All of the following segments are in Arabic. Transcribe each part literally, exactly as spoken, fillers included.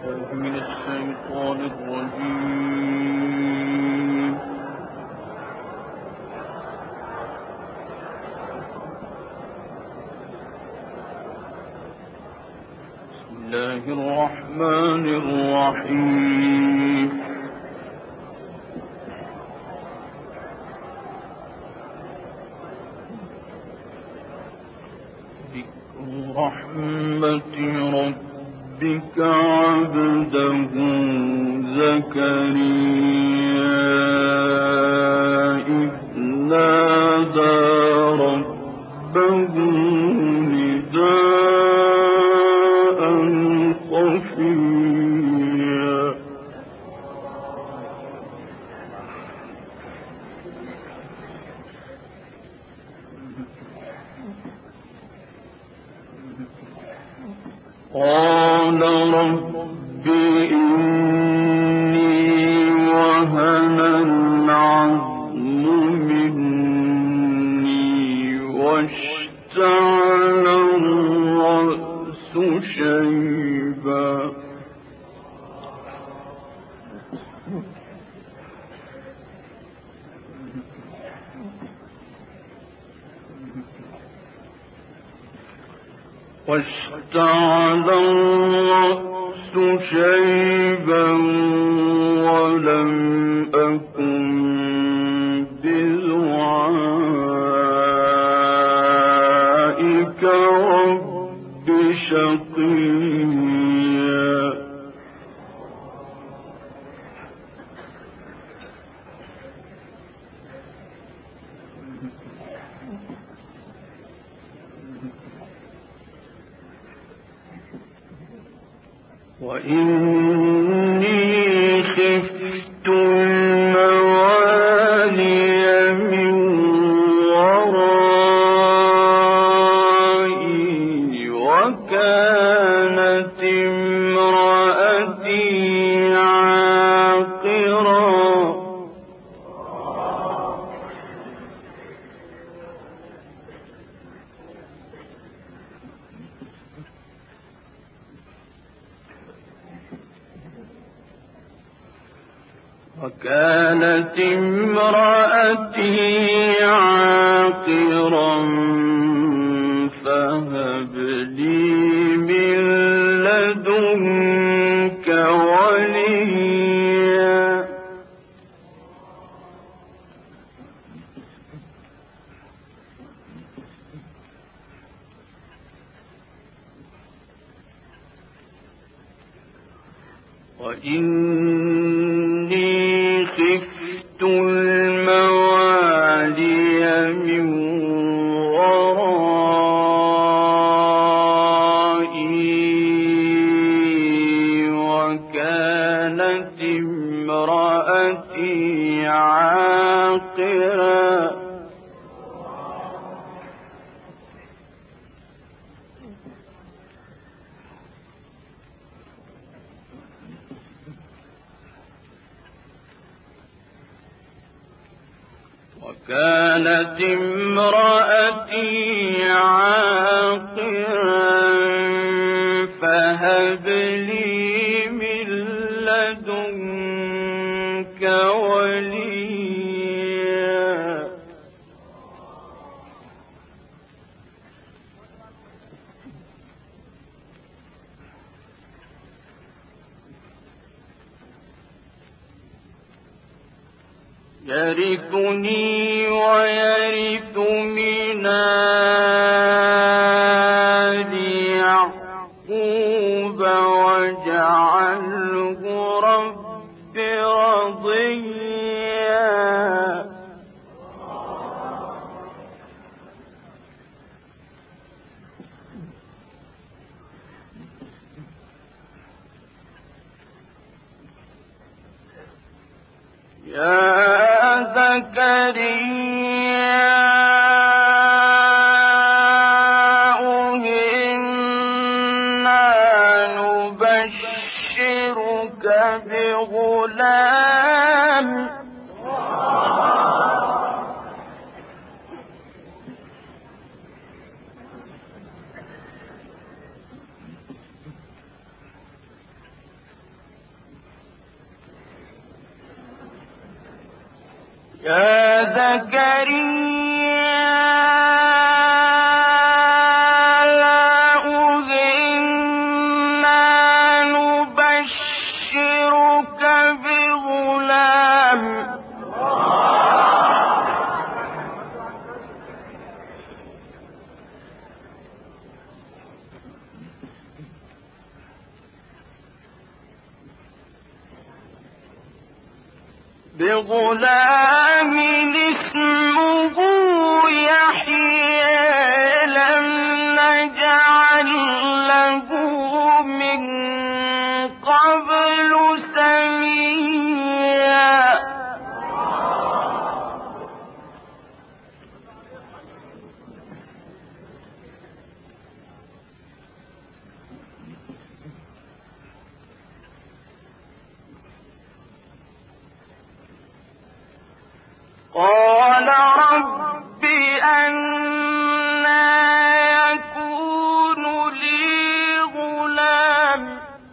من الشيطان الرجيم. بسم الله الرحمن الرحيم. ذكر رحمة ربك عبده زكريا إذ نادى ربه نداء خفيا. قال رب إني وهن العظم مني واشتعل الرأس شيبا واشتعل الرأس شيبا ولم أكن بدعائك رب شقيا. وإني خفت الموالي من ورائي وكانت امرأتي عاقرا. وكانت امرأتي عاقرا فهب لي من لدنك وليا. وإني خفت الموالي من ورائي وكانت امرأتي عاقرا. وكانت امرأتي عاقرا فهب لي من لدنك وليا. يرثني ويرث من آل يعقوب واجعله رب رضيا. يا زكريا إنا نبشرك بغلام يا زكريا إنا نبشرك بغلام بغلام اسمه يحيى لم نجعل له من قبل سميا قال رب أنى يكون لي غلام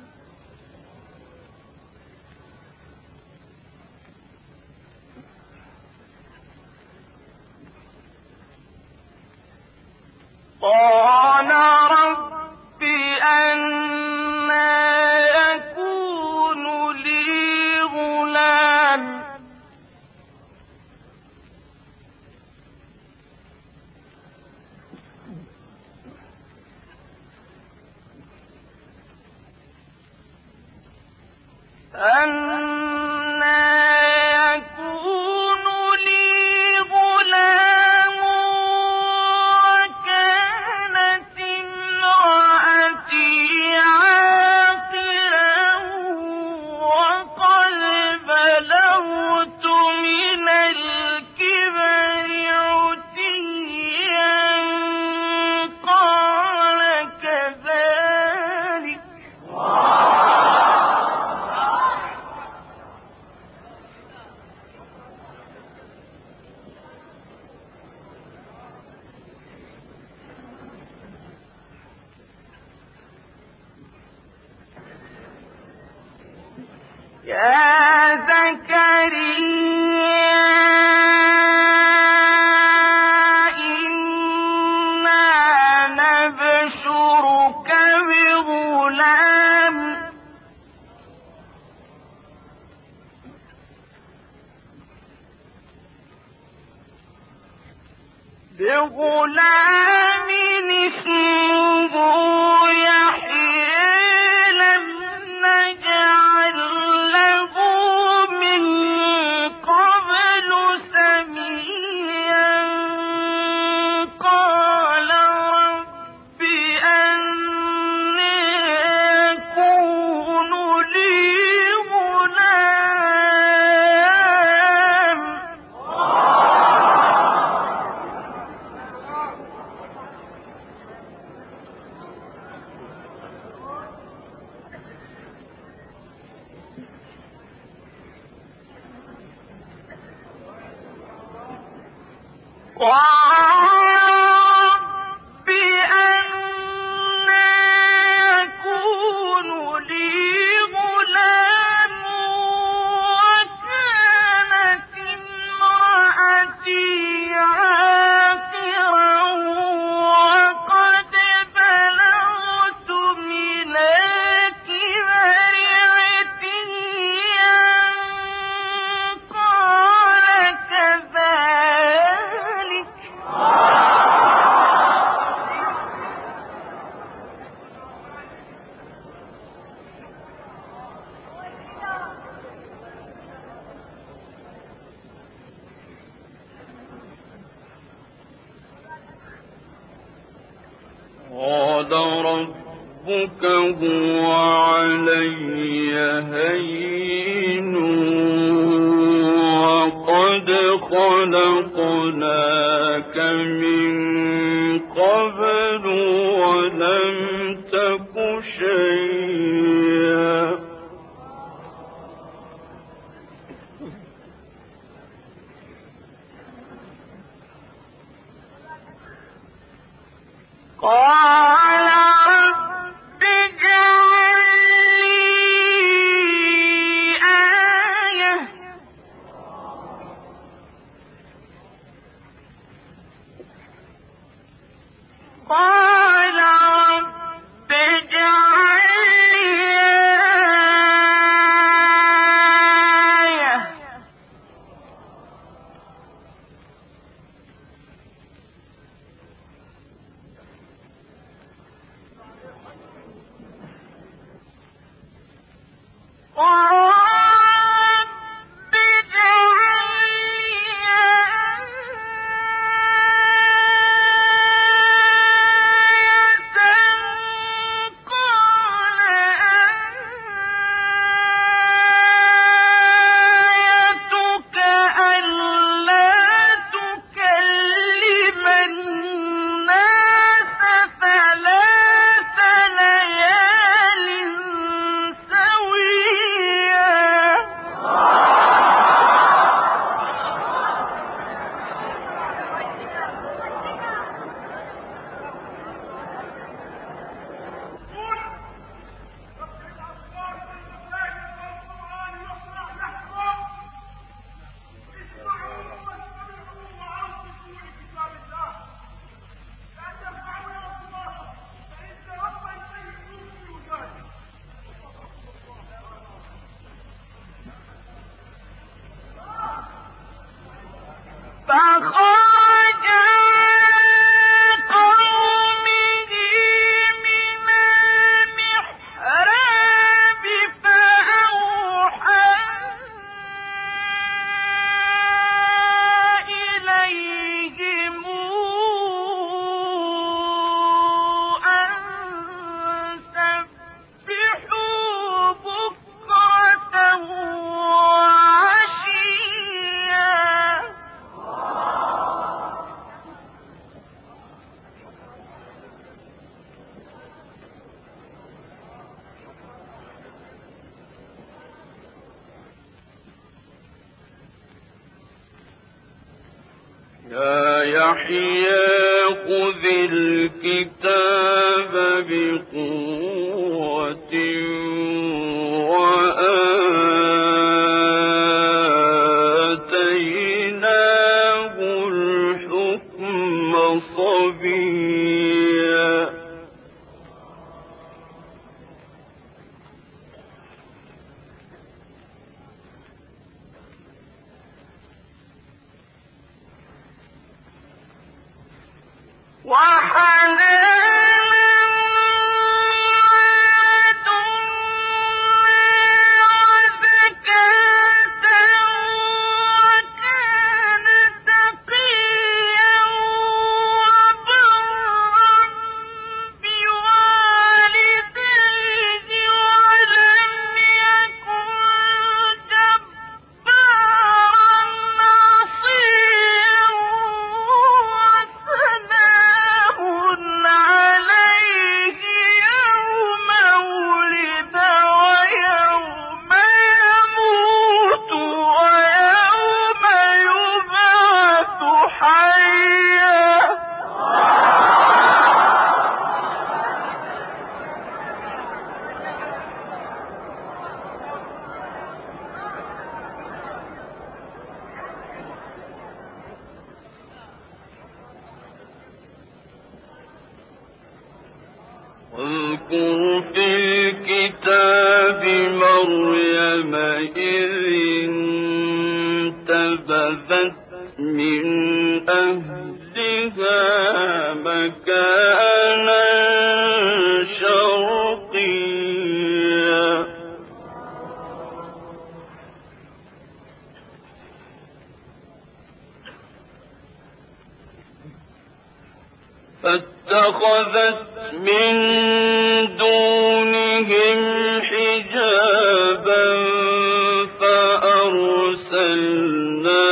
قال رب أنى يكون لي غلام أَنَّىٰ يَكُونُ لِي غُلَامٌ وَكَانَتِ امْرَأَتِي عَاقِرًا وَقَدْ بَلَغْتُ مِنَ الْكِبَرِ عُتِيًّا قَالَ كَذَٰلِكَ يا زكريا إنا نبشرك بغلام بغلام اسمه يحيى لم نجعل له من قبل سميا قال رب أنى يكون لي غلام رب أنى يكون لي غلام وكانت امرأتي عاقرا وقد بلغت من الكبر عتيا قال كذلك قال ربك هو علي هين وقد خلقناك من قبل ولم تك شيئا قال رب اجعل لي آية يا يحيى خذ الكتاب بقوة وآتيناه الحكم صبيا. واذكر في الكتاب مريم إذ انتبذت من أهلها مكانا شرقيا فاتخذت من دونهم حجابا فأرسلنا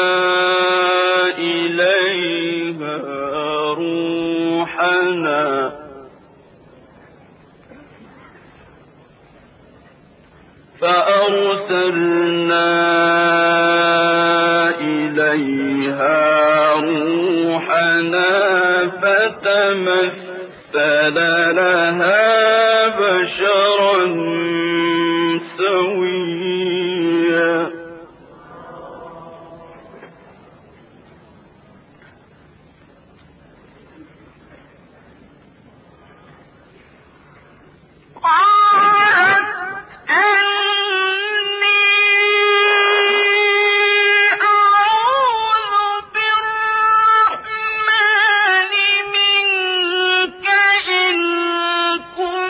إليها روحنا فأرسلنا إليها روحنا فتمثل لها بشرا سويا كنت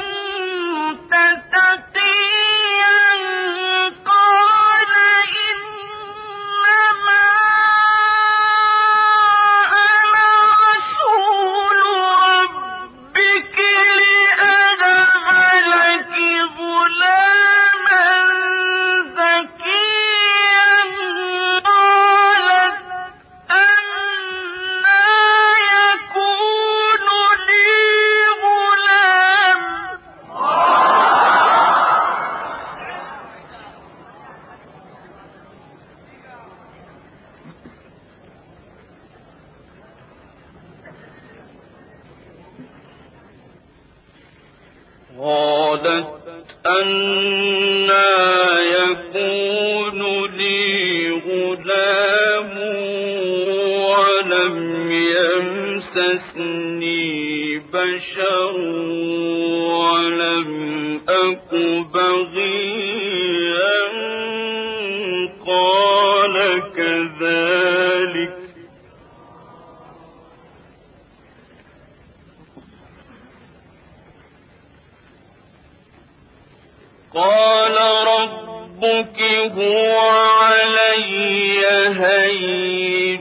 قالت أنى يكون لي غلام ولم يمسسني بشر ولم أك بغيا قال كذلك قال ربك هو علي هين